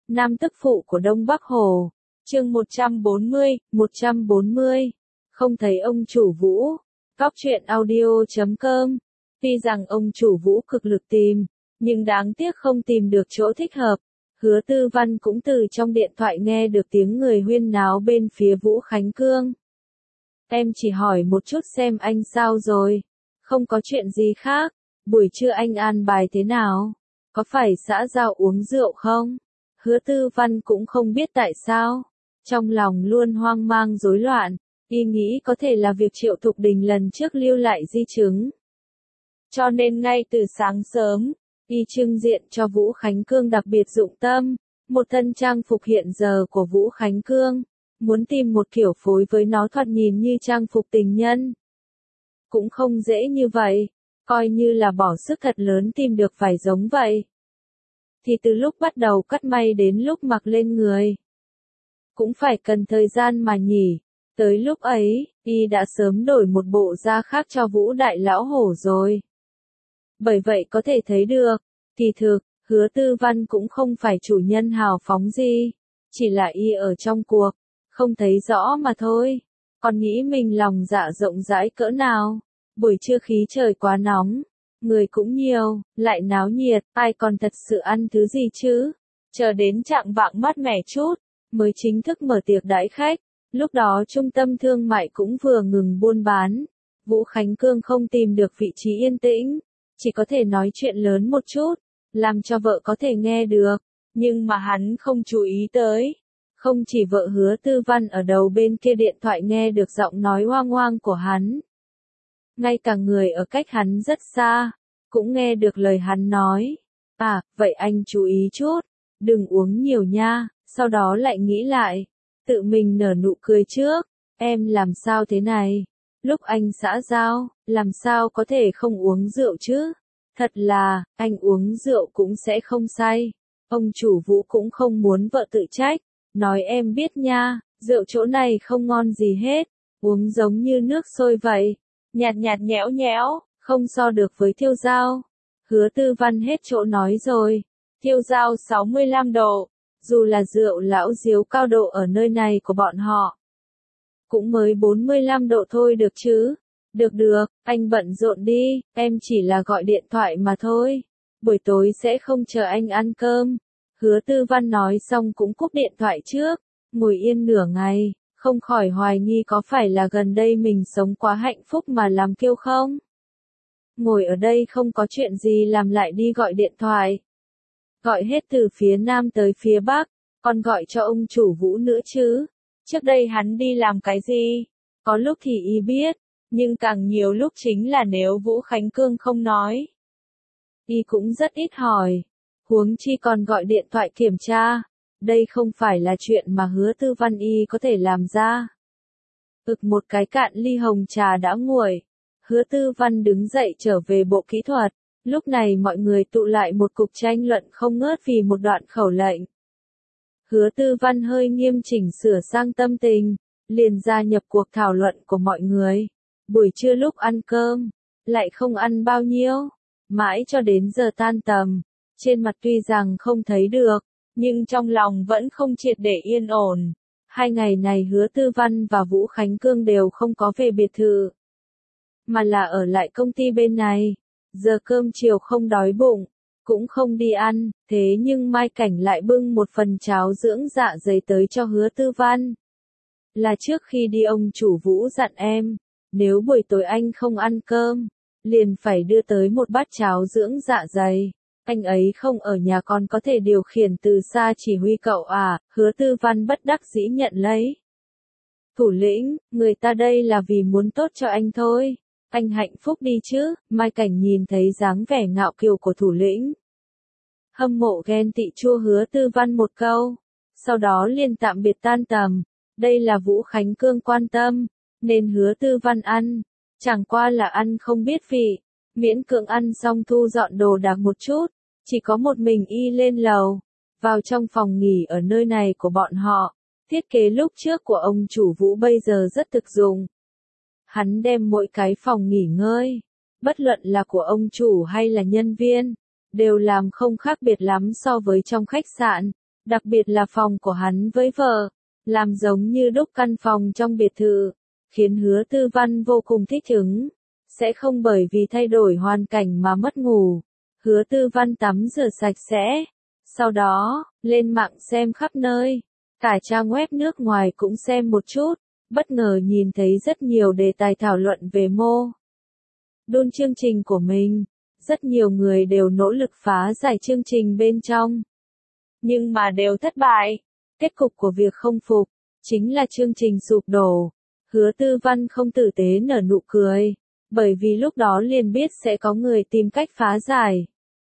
Nam tức phụ của Đông Bắc Hồ. Chương 140. Không thấy ông chủ Vũ. Góc truyện audio.com. Tuy rằng ông chủ Vũ cực lực tìm, nhưng đáng tiếc không tìm được chỗ thích hợp. Hứa Tư Văn cũng từ trong điện thoại nghe được tiếng người huyên náo bên phía Vũ Khánh Cương. Em chỉ hỏi một chút xem anh sao rồi. Không có chuyện gì khác. Buổi trưa anh an bài thế nào? Có phải xã giao uống rượu không? Hứa Tư Văn cũng không biết tại sao. Trong lòng luôn hoang mang rối loạn. Y nghĩ có thể là việc Triệu Thục Đình lần trước lưu lại di chứng. Cho nên ngay từ sáng sớm, Y trưng diện cho Vũ Khánh Cương đặc biệt dụng tâm. Một thân trang phục hiện giờ của Vũ Khánh Cương. Muốn tìm một kiểu phối với nó thoạt nhìn như trang phục tình nhân. Cũng không dễ như vậy. Coi như là bỏ sức thật lớn tìm được vải giống vậy. Thì từ lúc bắt đầu cắt may đến lúc mặc lên người. Cũng phải cần thời gian mà nhỉ. Tới lúc ấy, Y đã sớm đổi một bộ da khác cho Vũ Đại Lão Hổ rồi. Bởi vậy có thể thấy được, kỳ thực, Hứa Tư Văn cũng không phải chủ nhân hào phóng gì. Chỉ là Y ở trong cuộc, không thấy rõ mà thôi. Còn nghĩ mình lòng dạ rộng rãi cỡ nào. Buổi trưa khí trời quá nóng, người cũng nhiều, lại náo nhiệt, ai còn thật sự ăn thứ gì chứ? Chờ đến trạng vạng mát mẻ chút, mới chính thức mở tiệc đãi khách. Lúc đó trung tâm thương mại cũng vừa ngừng buôn bán. Vũ Khánh Cương không tìm được vị trí yên tĩnh, chỉ có thể nói chuyện lớn một chút, làm cho vợ có thể nghe được. Nhưng mà hắn không chú ý tới. Không chỉ vợ Hứa Tư Văn ở đầu bên kia điện thoại nghe được giọng nói hoang hoang của hắn. Ngay cả người ở cách hắn rất xa, cũng nghe được lời hắn nói. À, vậy anh chú ý chút, đừng uống nhiều nha, sau đó lại nghĩ lại, tự mình nở nụ cười trước, em làm sao thế này? Lúc anh xã giao, làm sao có thể không uống rượu chứ? Thật là, anh uống rượu cũng sẽ không say. Ông chủ Vũ cũng không muốn vợ tự trách, nói em biết nha, rượu chỗ này không ngon gì hết, uống giống như nước sôi vậy. Nhạt nhạt nhẽo nhẽo, không so được với Thiêu Dao. Hứa Tư Văn hết chỗ nói rồi. Thiêu Dao 65 độ, dù là rượu lão diếu cao độ ở nơi này của bọn họ. Cũng mới 45 độ thôi được chứ. Được, anh bận rộn đi, em chỉ là gọi điện thoại mà thôi. Buổi tối sẽ không chờ anh ăn cơm. Hứa Tư Văn nói xong cũng cúp điện thoại trước, ngồi yên nửa ngày. Không khỏi hoài nghi có phải là gần đây mình sống quá hạnh phúc mà làm kiêu không? Ngồi ở đây không có chuyện gì làm lại đi gọi điện thoại. Gọi hết từ phía Nam tới phía Bắc, còn gọi cho ông chủ Vũ nữa chứ. Trước đây hắn đi làm cái gì? Có lúc thì Y biết, nhưng càng nhiều lúc chính là nếu Vũ Khánh Cương không nói. Y cũng rất ít hỏi, huống chi còn gọi điện thoại kiểm tra. Đây không phải là chuyện mà Hứa Tư Văn Y có thể làm ra. Một cái cạn ly hồng trà đã nguội. Hứa Tư Văn đứng dậy trở về bộ kỹ thuật. Lúc này mọi người tụ lại một cuộc tranh luận không ngớt vì một đoạn khẩu lệnh. Hứa Tư Văn hơi nghiêm chỉnh sửa sang tâm tình, liền gia nhập cuộc thảo luận của mọi người. Buổi trưa lúc ăn cơm, lại không ăn bao nhiêu. Mãi cho đến giờ tan tầm, trên mặt tuy rằng không thấy được, nhưng trong lòng vẫn không triệt để yên ổn. 2 ngày này Hứa Tư Văn và Vũ Khánh Cương đều không có về biệt thự, mà là ở lại công ty bên này. Giờ cơm chiều không đói bụng, cũng không đi ăn, thế nhưng Mai Cảnh lại bưng một phần cháo dưỡng dạ dày tới cho Hứa Tư Văn. Là trước khi đi ông chủ Vũ dặn em, nếu buổi tối anh không ăn cơm, liền phải đưa tới một bát cháo dưỡng dạ dày. Anh ấy không ở nhà còn có thể điều khiển từ xa chỉ huy cậu à? Hứa Tư Văn bất đắc dĩ nhận lấy. Thủ lĩnh, người ta đây là vì muốn tốt cho anh thôi. Anh hạnh phúc đi chứ? Mai Cảnh nhìn thấy dáng vẻ ngạo kiều của thủ lĩnh. Hâm mộ ghen tị chua Hứa Tư Văn một câu. Sau đó liền tạm biệt tan tầm. Đây là Vũ Khánh Cương quan tâm, nên Hứa Tư Văn ăn. Chẳng qua là ăn không biết vị. Miễn cưỡng ăn xong thu dọn đồ đạc một chút. Chỉ có một mình Y lên lầu, vào trong phòng nghỉ ở nơi này của bọn họ. Thiết kế lúc trước của ông chủ Vũ bây giờ rất thực dụng. Hắn đem mỗi cái phòng nghỉ ngơi, bất luận là của ông chủ hay là nhân viên, đều làm không khác biệt lắm so với trong khách sạn. Đặc biệt là phòng của hắn với vợ, làm giống như đúc căn phòng trong biệt thự, khiến Hứa Tư Văn vô cùng thích ứng, sẽ không bởi vì thay đổi hoàn cảnh mà mất ngủ. Hứa Tư Văn tắm rửa sạch sẽ, sau đó, lên mạng xem khắp nơi, cả trang web nước ngoài cũng xem một chút, bất ngờ nhìn thấy rất nhiều đề tài thảo luận về đun chương trình của mình. Rất nhiều người đều nỗ lực phá giải chương trình bên trong, nhưng mà đều thất bại. Kết cục của việc không phục, chính là chương trình sụp đổ. Hứa Tư Văn không tử tế nở nụ cười, bởi vì lúc đó liền biết sẽ có người tìm cách phá giải.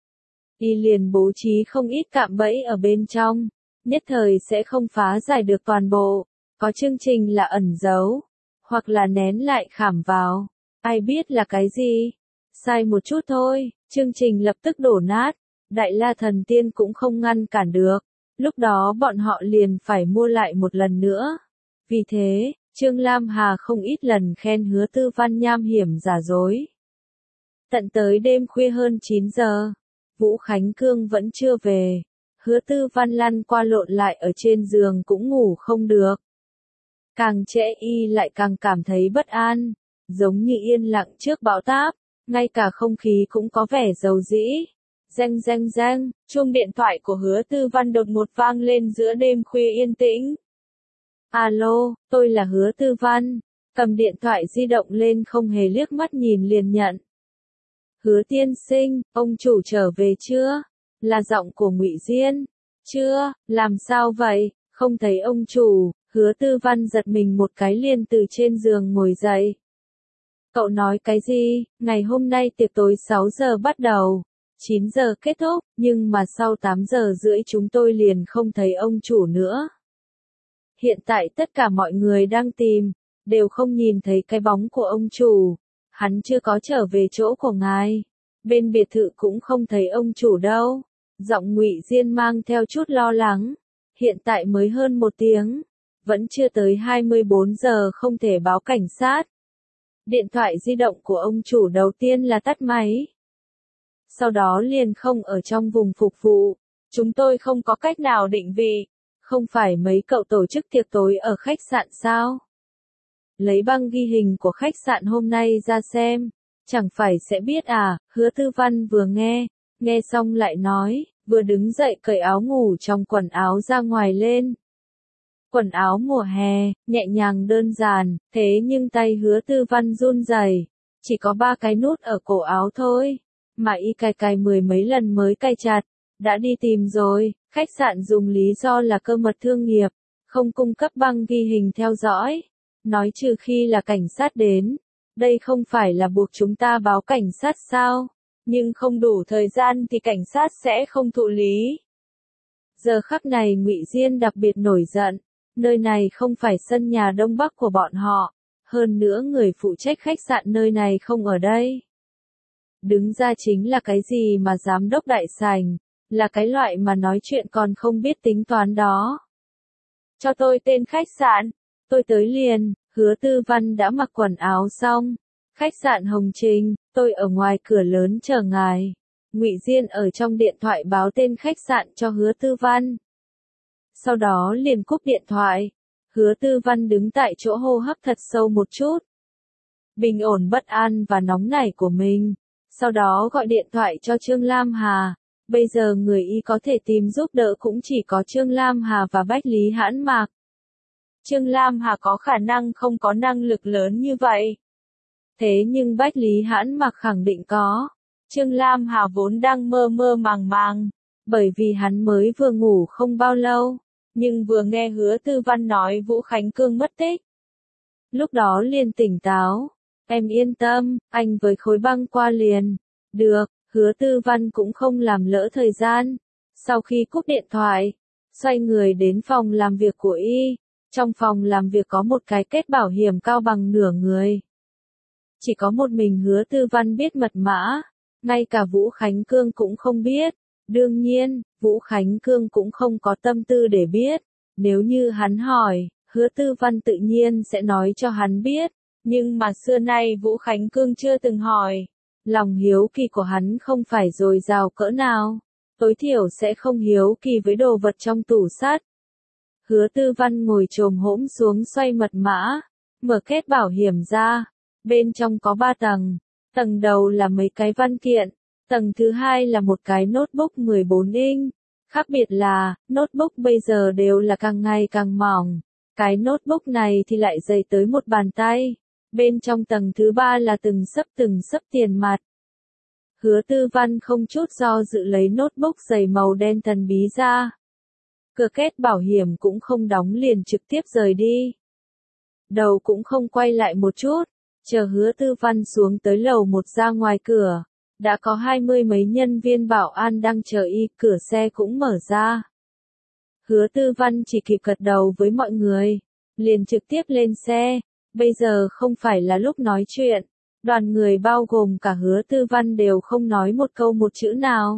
Y liền bố trí không ít cạm bẫy ở bên trong, nhất thời sẽ không phá giải được toàn bộ. Có chương trình là ẩn giấu, hoặc là nén lại khảm vào. Ai biết là cái gì? Sai một chút thôi, chương trình lập tức đổ nát. Đại La Thần Tiên cũng không ngăn cản được. Lúc đó bọn họ liền phải mua lại một lần nữa. Vì thế, Trương Lam Hà không ít lần khen Hứa Tư Văn nham hiểm giả dối. Tận tới đêm khuya hơn 9 giờ, Vũ Khánh Cương vẫn chưa về. Hứa Tư Văn lăn qua lộn lại ở trên giường cũng ngủ không được. Càng trễ y lại càng cảm thấy bất an, giống như yên lặng trước bão táp, ngay cả không khí cũng có vẻ dầu dĩ. Reng reng reng, chuông điện thoại của Hứa Tư Văn đột ngột vang lên giữa đêm khuya yên tĩnh. Alo, tôi là Hứa Tư Văn. Cầm điện thoại di động lên không hề liếc mắt nhìn liền nhận. Hứa tiên sinh, ông chủ trở về chưa? Là giọng của Ngụy Diên. Chưa, làm sao vậy? Không thấy ông chủ. Hứa Tư Văn giật mình một cái liền từ trên giường ngồi dậy. Cậu nói cái gì? Ngày hôm nay tiệc tối 6 giờ bắt đầu, 9 giờ kết thúc, nhưng mà sau 8 giờ rưỡi chúng tôi liền không thấy ông chủ nữa. Hiện tại tất cả mọi người đang tìm, đều không nhìn thấy cái bóng của ông chủ. Hắn chưa có trở về chỗ của ngài. Bên biệt thự cũng không thấy ông chủ đâu. Giọng Ngụy Diên mang theo chút lo lắng. Hiện tại mới hơn 1 tiếng. Vẫn chưa tới 24 giờ không thể báo cảnh sát. Điện thoại di động của ông chủ đầu tiên là tắt máy. Sau đó liền không ở trong vùng phục vụ. Chúng tôi không có cách nào định vị. Không phải mấy cậu tổ chức tiệc tối ở khách sạn sao? Lấy băng ghi hình của khách sạn hôm nay ra xem. Chẳng phải sẽ biết à? Hứa Tư Văn vừa nghe xong lại nói, vừa đứng dậy cởi áo ngủ trong quần áo ra ngoài lên. Quần áo mùa hè, nhẹ nhàng đơn giản, thế nhưng tay Hứa Tư Văn run rẩy, chỉ có 3 cái nút ở cổ áo thôi, mà y cài mười mấy lần mới cài chặt, đã đi tìm rồi, khách sạn dùng lý do là cơ mật thương nghiệp, không cung cấp băng ghi hình theo dõi, nói trừ khi là cảnh sát đến, đây không phải là buộc chúng ta báo cảnh sát sao, nhưng không đủ thời gian thì cảnh sát sẽ không thụ lý. Giờ khắc này Ngụy Diên đặc biệt nổi giận. Nơi này không phải sân nhà Đông Bắc của bọn họ, hơn nữa người phụ trách khách sạn nơi này không ở đây. Đứng ra chính là cái gì mà giám đốc đại sảnh, là cái loại mà nói chuyện còn không biết tính toán đó. Cho tôi tên khách sạn, tôi tới liền. Hứa Tư Văn đã mặc quần áo xong. Khách sạn Hồng Trình, tôi ở ngoài cửa lớn chờ ngài. Ngụy Diên ở trong điện thoại báo tên khách sạn cho Hứa Tư Văn. Sau đó liền cúp điện thoại. Hứa Tư Văn đứng tại chỗ hô hấp thật sâu một chút. Bình ổn bất an và nóng nảy của mình. Sau đó gọi điện thoại cho Trương Lam Hà. Bây giờ người y có thể tìm giúp đỡ cũng chỉ có Trương Lam Hà và Bách Lý Hãn Mạc. Trương Lam Hà có khả năng không có năng lực lớn như vậy. Thế nhưng Bách Lý Hãn Mạc khẳng định có. Trương Lam Hà vốn đang mơ mơ màng màng. Bởi vì hắn mới vừa ngủ không bao lâu. Nhưng vừa nghe Hứa Tư Văn nói Vũ Khánh Cương mất tích. Lúc đó liền tỉnh táo. Em yên tâm, anh với khối băng qua liền. Được, Hứa Tư Văn cũng không làm lỡ thời gian. Sau khi cúp điện thoại, xoay người đến phòng làm việc của y. Trong phòng làm việc có một cái kết bảo hiểm cao bằng nửa người. Chỉ có một mình Hứa Tư Văn biết mật mã. Ngay cả Vũ Khánh Cương cũng không biết. Đương nhiên, Vũ Khánh Cương cũng không có tâm tư để biết. Nếu như hắn hỏi, Hứa Tư Văn tự nhiên sẽ nói cho hắn biết. Nhưng mà xưa nay Vũ Khánh Cương chưa từng hỏi. Lòng hiếu kỳ của hắn không phải dồi dào cỡ nào. tối thiểu sẽ không hiếu kỳ với đồ vật trong tủ sắt. Hứa Tư Văn ngồi chồm hổm xuống xoay mật mã, mở két bảo hiểm ra, bên trong có 3 tầng, tầng đầu là mấy cái văn kiện, tầng thứ hai là một cái notebook 14 inch, khác biệt là, notebook bây giờ đều là càng ngày càng mỏng, cái notebook này thì lại dày tới một bàn tay, bên trong tầng thứ ba là từng sấp tiền mặt. Hứa Tư Văn không chút do dự lấy notebook dày màu đen thần bí ra. Cửa két bảo hiểm cũng không đóng liền trực tiếp rời đi. Đầu cũng không quay lại một chút, chờ Hứa Tư Văn xuống tới lầu 1 ra ngoài cửa. Đã có 20 mấy nhân viên bảo an đang chờ y, cửa xe cũng mở ra. Hứa Tư Văn chỉ kịp gật đầu với mọi người, liền trực tiếp lên xe, bây giờ không phải là lúc nói chuyện. Đoàn người bao gồm cả Hứa Tư Văn đều không nói một câu một chữ nào.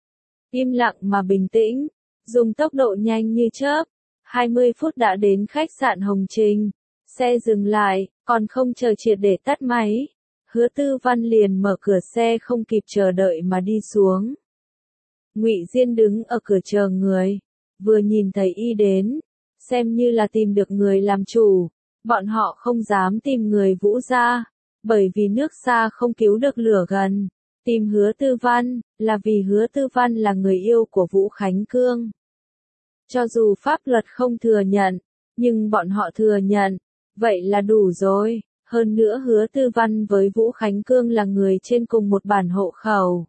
Im lặng mà bình tĩnh, dùng tốc độ nhanh như chớp, 20 phút đã đến khách sạn Hồng Trình. Xe dừng lại, còn không chờ triệt để tắt máy. Hứa Tư Văn liền mở cửa xe không kịp chờ đợi mà đi xuống. Ngụy Diên đứng ở cửa chờ người, vừa nhìn thấy y đến, xem như là tìm được người làm chủ, bọn họ không dám tìm người Vũ gia, bởi vì nước xa không cứu được lửa gần. Tìm Hứa Tư Văn, là vì Hứa Tư Văn là người yêu của Vũ Khánh Cương. Cho dù pháp luật không thừa nhận, nhưng bọn họ thừa nhận, vậy là đủ rồi. Hơn nữa Hứa Tư Văn với Vũ Khánh Cương là người trên cùng một bản hộ khẩu.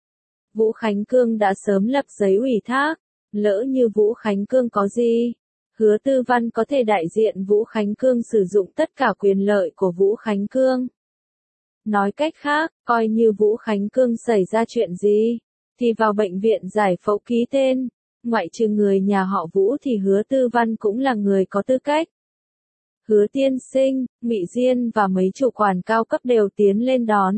Vũ Khánh Cương đã sớm lập giấy ủy thác, lỡ như Vũ Khánh Cương có gì, Hứa Tư Văn có thể đại diện Vũ Khánh Cương sử dụng tất cả quyền lợi của Vũ Khánh Cương. Nói cách khác, coi như Vũ Khánh Cương xảy ra chuyện gì, thì vào bệnh viện giải phẫu ký tên, ngoại trừ người nhà họ Vũ thì Hứa Tư Văn cũng là người có tư cách. Hứa tiên sinh, Ngụy Diên và mấy chủ quản cao cấp đều tiến lên đón.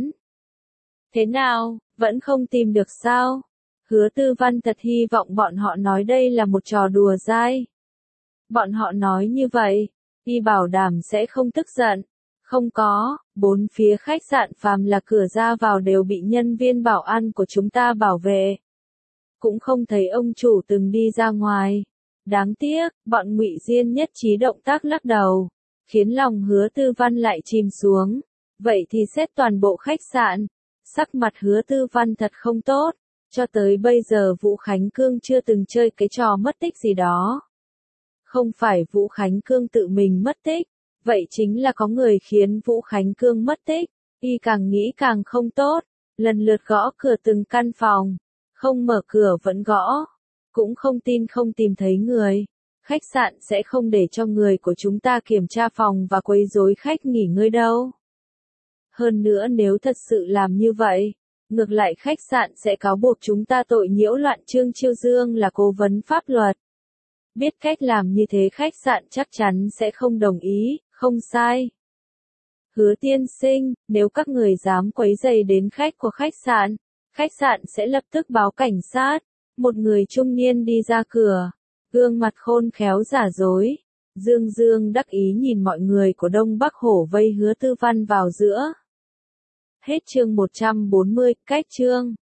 Thế nào, vẫn không tìm được sao? Hứa Tư Văn thật hy vọng bọn họ nói đây là một trò đùa dai. Bọn họ nói như vậy, y bảo đảm sẽ không tức giận. Không có, 4 phía khách sạn phàm là cửa ra vào đều bị nhân viên bảo an của chúng ta bảo vệ. Cũng không thấy ông chủ từng đi ra ngoài. Đáng tiếc, bọn Ngụy Diên nhất trí động tác lắc đầu, khiến lòng Hứa Tư Văn lại chìm xuống. Vậy thì xét toàn bộ khách sạn, sắc mặt Hứa Tư Văn thật không tốt, cho tới bây giờ Vũ Khánh Cương chưa từng chơi cái trò mất tích gì đó. Không phải Vũ Khánh Cương tự mình mất tích, vậy chính là có người khiến Vũ Khánh Cương mất tích, y càng nghĩ càng không tốt, lần lượt gõ cửa từng căn phòng, không mở cửa vẫn gõ, cũng không tin không tìm thấy người. Khách sạn sẽ không để cho người của chúng ta kiểm tra phòng và quấy rối khách nghỉ ngơi đâu. Hơn nữa nếu thật sự làm như vậy, ngược lại khách sạn sẽ cáo buộc chúng ta tội nhiễu loạn. Trương Chiêu Dương là cố vấn pháp luật. Biết cách làm như thế khách sạn chắc chắn sẽ không đồng ý, không sai. Hứa tiên sinh, nếu các người dám quấy rầy đến khách của khách sạn sẽ lập tức báo cảnh sát. Một người trung niên đi ra cửa, gương mặt khôn khéo giả dối. Dương Dương đắc ý nhìn mọi người của Đông Bắc Hổ vây Hứa Tư Văn vào giữa. Hết chương 140, cách chương.